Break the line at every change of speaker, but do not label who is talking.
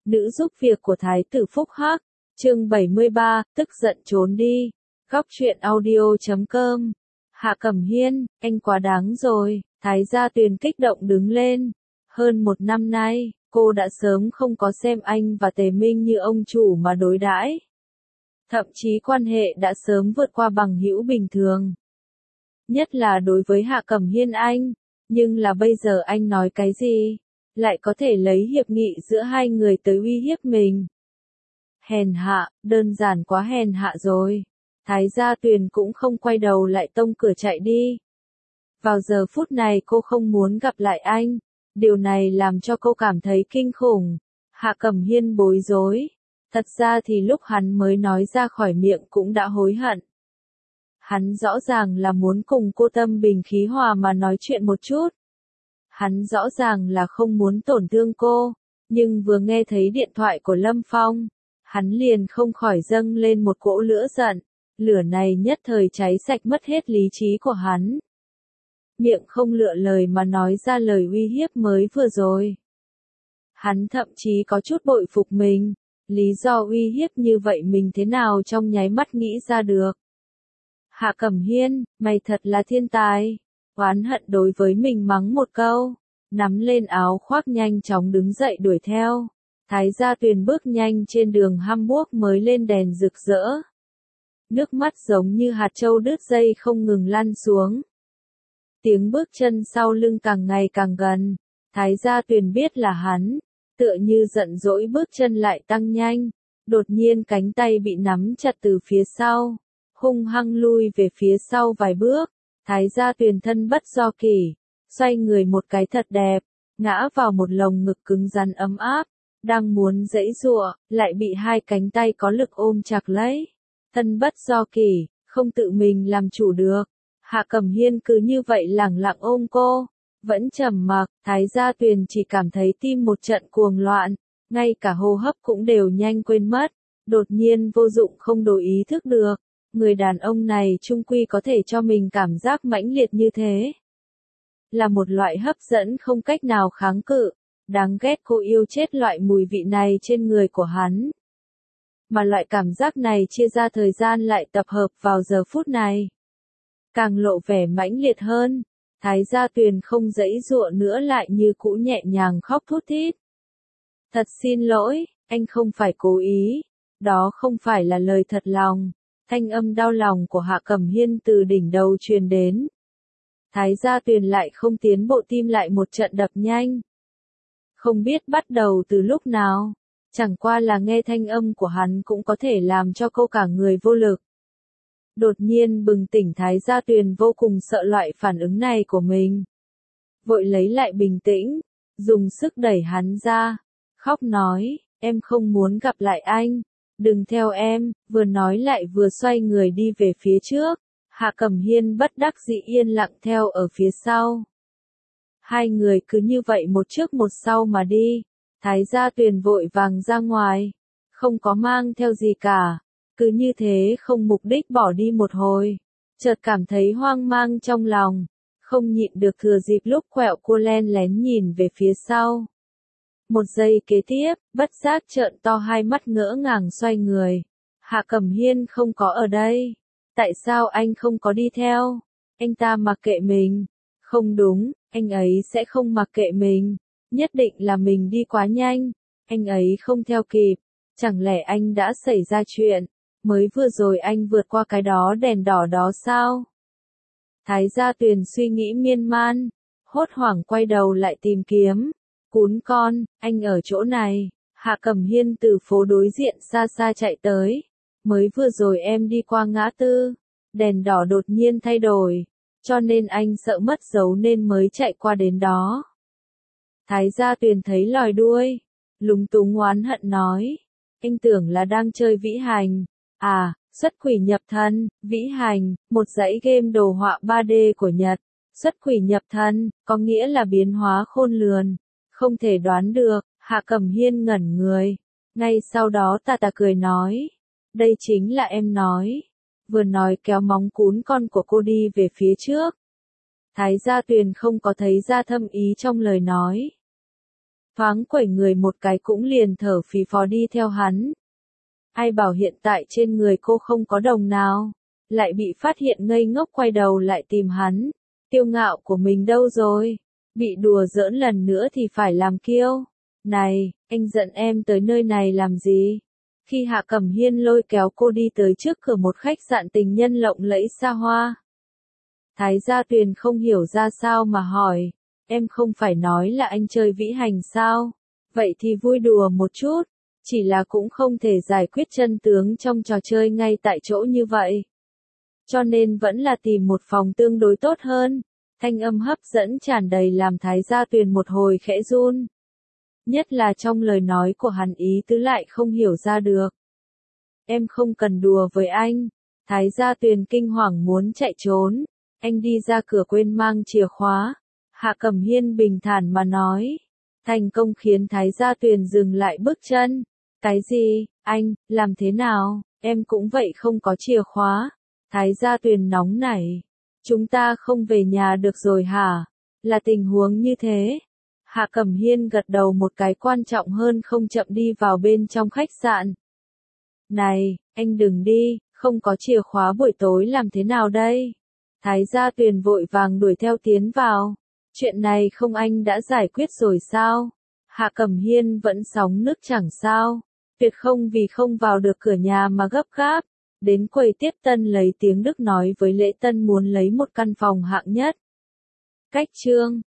nữ giúp việc của Thái tử Phúc Hắc, chương 73, tức giận trốn đi. Góc truyện audio.com. Hạ Cẩm Hiên, anh quá đáng rồi. Thái Gia Tuyền kích động đứng lên. Hơn một năm nay, cô đã sớm không có xem anh và Tề Minh như ông chủ mà đối đãi. Thậm chí quan hệ đã sớm vượt qua bằng hữu bình thường. Nhất là đối với Hạ Cẩm Hiên anh. Nhưng là bây giờ anh nói cái gì? Lại có thể lấy hiệp nghị giữa hai người tới uy hiếp mình. Hèn hạ, đơn giản quá hèn hạ rồi. Thái Gia Tuyền cũng không quay đầu lại tông cửa chạy đi. Vào giờ phút này cô không muốn gặp lại anh. Điều này làm cho cô cảm thấy kinh khủng. Hạ Cẩm Hiên bối rối. Thật ra thì lúc hắn mới nói ra khỏi miệng cũng đã hối hận. Hắn rõ ràng là muốn cùng cô tâm bình khí hòa mà nói chuyện một chút. Hắn rõ ràng là không muốn tổn thương cô, nhưng vừa nghe thấy điện thoại của Lâm Phong, hắn liền không khỏi dâng lên một cỗ lửa giận, lửa này nhất thời cháy sạch mất hết lý trí của hắn. Miệng không lựa lời mà nói ra lời uy hiếp mới vừa rồi. Hắn thậm chí có chút bội phục mình, lý do uy hiếp như vậy mình thế nào trong nháy mắt nghĩ ra được. Hạ Cẩm Hiên, mày thật là thiên tài. Oán hận đối với mình mắng một câu, nắm lên áo khoác nhanh chóng đứng dậy đuổi theo. Thái Gia Tuyền bước nhanh trên đường Hamburg mới lên đèn rực rỡ. Nước mắt giống như hạt châu đứt dây không ngừng lăn xuống. Tiếng bước chân sau lưng càng ngày càng gần. Thái Gia Tuyền biết là hắn, tựa như giận dỗi bước chân lại tăng nhanh. Đột nhiên cánh tay bị nắm chặt từ phía sau, hung hăng lui về phía sau vài bước. Thái Gia Tuyền thân bất do kỷ, xoay người một cái thật đẹp, ngã vào một lồng ngực cứng rắn ấm áp, đang muốn giãy giụa, lại bị hai cánh tay có lực ôm chặt lấy. Thân bất do kỷ, không tự mình làm chủ được. Hạ Cẩm Hiên cứ như vậy lẳng lặng ôm cô, vẫn trầm mặc. Thái Gia Tuyền chỉ cảm thấy tim một trận cuồng loạn, ngay cả hô hấp cũng đều nhanh quên mất. Đột nhiên vô dụng không đổi ý thức được. Người đàn ông này chung quy có thể cho mình cảm giác mãnh liệt như thế. Là một loại hấp dẫn không cách nào kháng cự. Đáng ghét cô yêu chết loại mùi vị này trên người của hắn. Mà loại cảm giác này chia ra thời gian lại tập hợp vào giờ phút này. Càng lộ vẻ mãnh liệt hơn. Thái Gia Tuyền không giãy giụa nữa lại như cũ nhẹ nhàng khóc thút thít. Thật xin lỗi, anh không phải cố ý. Đó không phải là lời thật lòng. Thanh âm đau lòng của Hạ Cẩm Hiên từ đỉnh đầu truyền đến. Thái Gia Tuyền lại không tiến bộ, tim lại một trận đập nhanh. Không biết bắt đầu từ lúc nào, chẳng qua là nghe thanh âm của hắn cũng có thể làm cho cô cả người vô lực. Đột nhiên bừng tỉnh, Thái Gia Tuyền vô cùng sợ loại phản ứng này của mình. Vội lấy lại bình tĩnh, dùng sức đẩy hắn ra, khóc nói, em không muốn gặp lại anh. Đừng theo em, vừa nói lại vừa xoay người đi về phía trước. Hạ Cẩm Hiên bất đắc dĩ yên lặng theo ở phía sau. Hai người cứ như vậy một trước một sau mà đi. Thái Gia Tuyền vội vàng ra ngoài, không có mang theo gì cả. Cứ như thế không mục đích bỏ đi một hồi. Chợt cảm thấy hoang mang trong lòng, không nhịn được thừa dịp lúc quẹo cua len lén nhìn về phía sau. Một giây kế tiếp, bất giác trợn to hai mắt ngỡ ngàng xoay người. Hạ Cẩm Hiên không có ở đây. Tại sao anh không có đi theo? Anh ta mặc kệ mình. Không đúng, anh ấy sẽ không mặc kệ mình. Nhất định là mình đi quá nhanh. Anh ấy không theo kịp. Chẳng lẽ anh đã xảy ra chuyện? Mới vừa rồi anh vượt qua cái đó đèn đỏ đó sao? Thái Gia Tuyền suy nghĩ miên man, hốt hoảng quay đầu lại tìm kiếm. Cún con, anh ở chỗ này. Hạ Cẩm Hiên từ phố đối diện xa xa chạy tới. Mới vừa rồi em đi qua ngã tư, đèn đỏ đột nhiên thay đổi, cho nên anh sợ mất dấu nên mới chạy qua đến đó. Thái Gia Tuyền thấy lòi đuôi, lúng túng oán hận nói, anh tưởng là đang chơi vĩ hành. À, xuất quỷ nhập thần. Vĩ hành, một dãy game đồ họa 3D của Nhật. Xuất quỷ nhập thần, có nghĩa là biến hóa khôn lường. Không thể đoán được. Hạ Cẩm Hiên ngẩn người. Ngay sau đó tà tà cười nói, đây chính là em nói. Vừa nói kéo móng cún con của cô đi về phía trước. Thái Gia Tuyền không có thấy ra thâm ý trong lời nói. thoáng quẩy người một cái cũng liền thở phì phò đi theo hắn. Ai bảo hiện tại trên người cô không có đồng nào, lại bị phát hiện ngây ngốc quay đầu lại tìm hắn. Kiêu ngạo của mình đâu rồi? Bị đùa giỡn lần nữa thì phải làm kiêu. Này, anh giận em tới nơi này làm gì? Khi Hạ Cẩm Hiên lôi kéo cô đi tới trước cửa một khách sạn tình nhân lộng lẫy xa hoa. Thái Gia Tuyền không hiểu ra sao mà hỏi, em không phải nói là anh chơi vĩ hành sao? Vậy thì vui đùa một chút, chỉ là cũng không thể giải quyết chân tướng trong trò chơi ngay tại chỗ như vậy. Cho nên vẫn là tìm một phòng tương đối tốt hơn. Thanh âm hấp dẫn tràn đầy làm Thái Gia Tuyền một hồi khẽ run. Nhất là trong lời nói của hắn ý tứ lại không hiểu ra được. Em không cần đùa với anh. Thái Gia Tuyền kinh hoàng muốn chạy trốn. Anh đi ra cửa quên mang chìa khóa. Hạ Cẩm Hiên bình thản mà nói. Thành công khiến Thái Gia Tuyền dừng lại bước chân. Cái gì, anh, làm thế nào, em cũng vậy không có chìa khóa. Thái Gia Tuyền nóng nảy. Chúng ta không về nhà được rồi hả? Là tình huống như thế. Hạ Cẩm Hiên gật đầu một cái quan trọng hơn không chậm đi vào bên trong khách sạn. Này, anh đừng đi, không có chìa khóa buổi tối làm thế nào đây? Thái Gia Tuyền vội vàng đuổi theo tiến vào. Chuyện này không anh đã giải quyết rồi sao? Hạ Cẩm Hiên vẫn sóng nước chẳng sao. Tuyệt không vì không vào được cửa nhà mà gấp gáp. Đến quầy tiếp tân lấy tiếng Đức nói với lễ tân muốn lấy một căn phòng hạng nhất. Cách chương